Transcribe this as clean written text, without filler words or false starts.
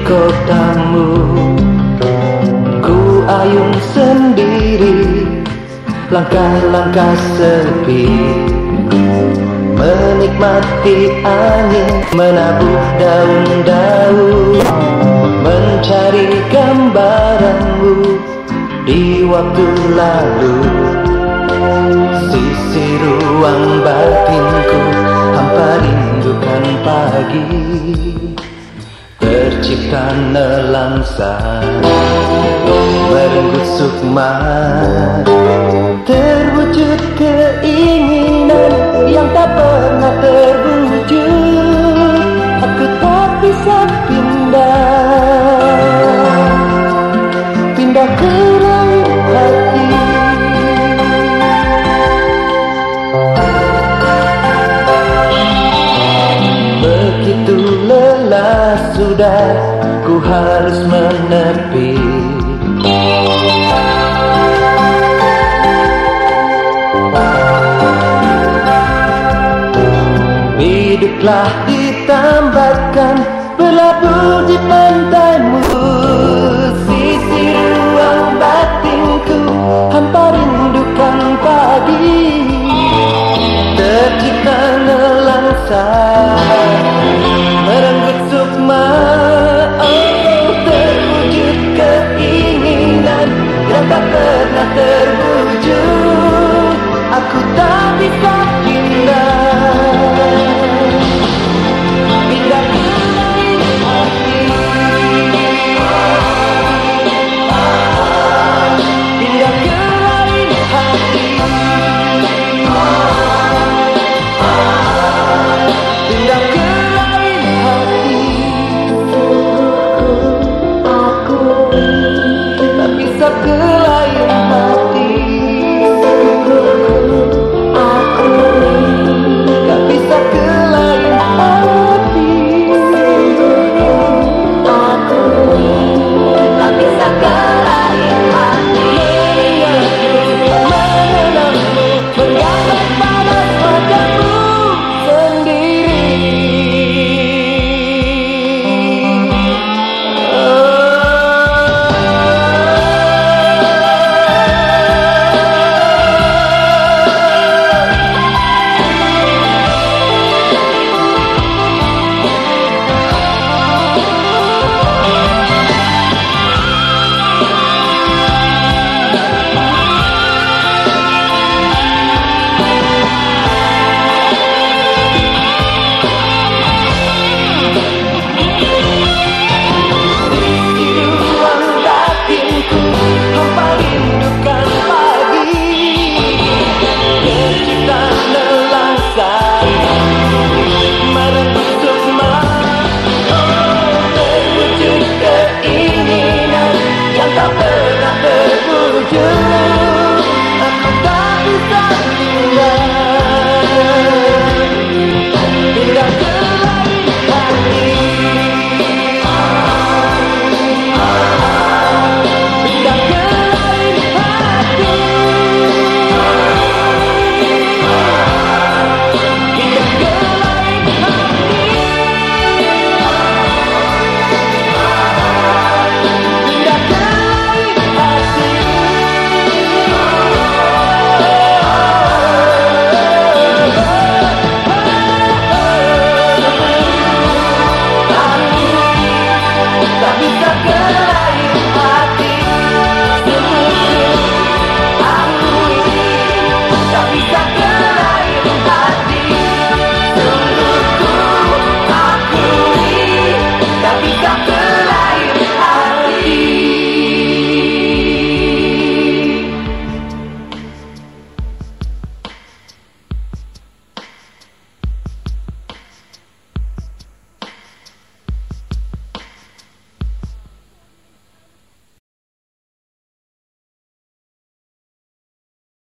kotamu, ku ayun sendiri, langkah-langkah sepi, menikmati angin, menabuh daun-daun, mencari gambaranmu di waktu lalu. Sisi ruang batinku, hampa rindukan pagi, tercipta nelangsa, merenggut sukma, terwujud keinginan yang tak pernah terwujud. Aku tak bisa pindah ke lain hati. Begitu lelah sudah, ku harus menepi. Hiduplah ditambatkan, berlabuh di pantaimu. Sisi ruang batinku, hampa rindukan pagi, tercipta nelangsa.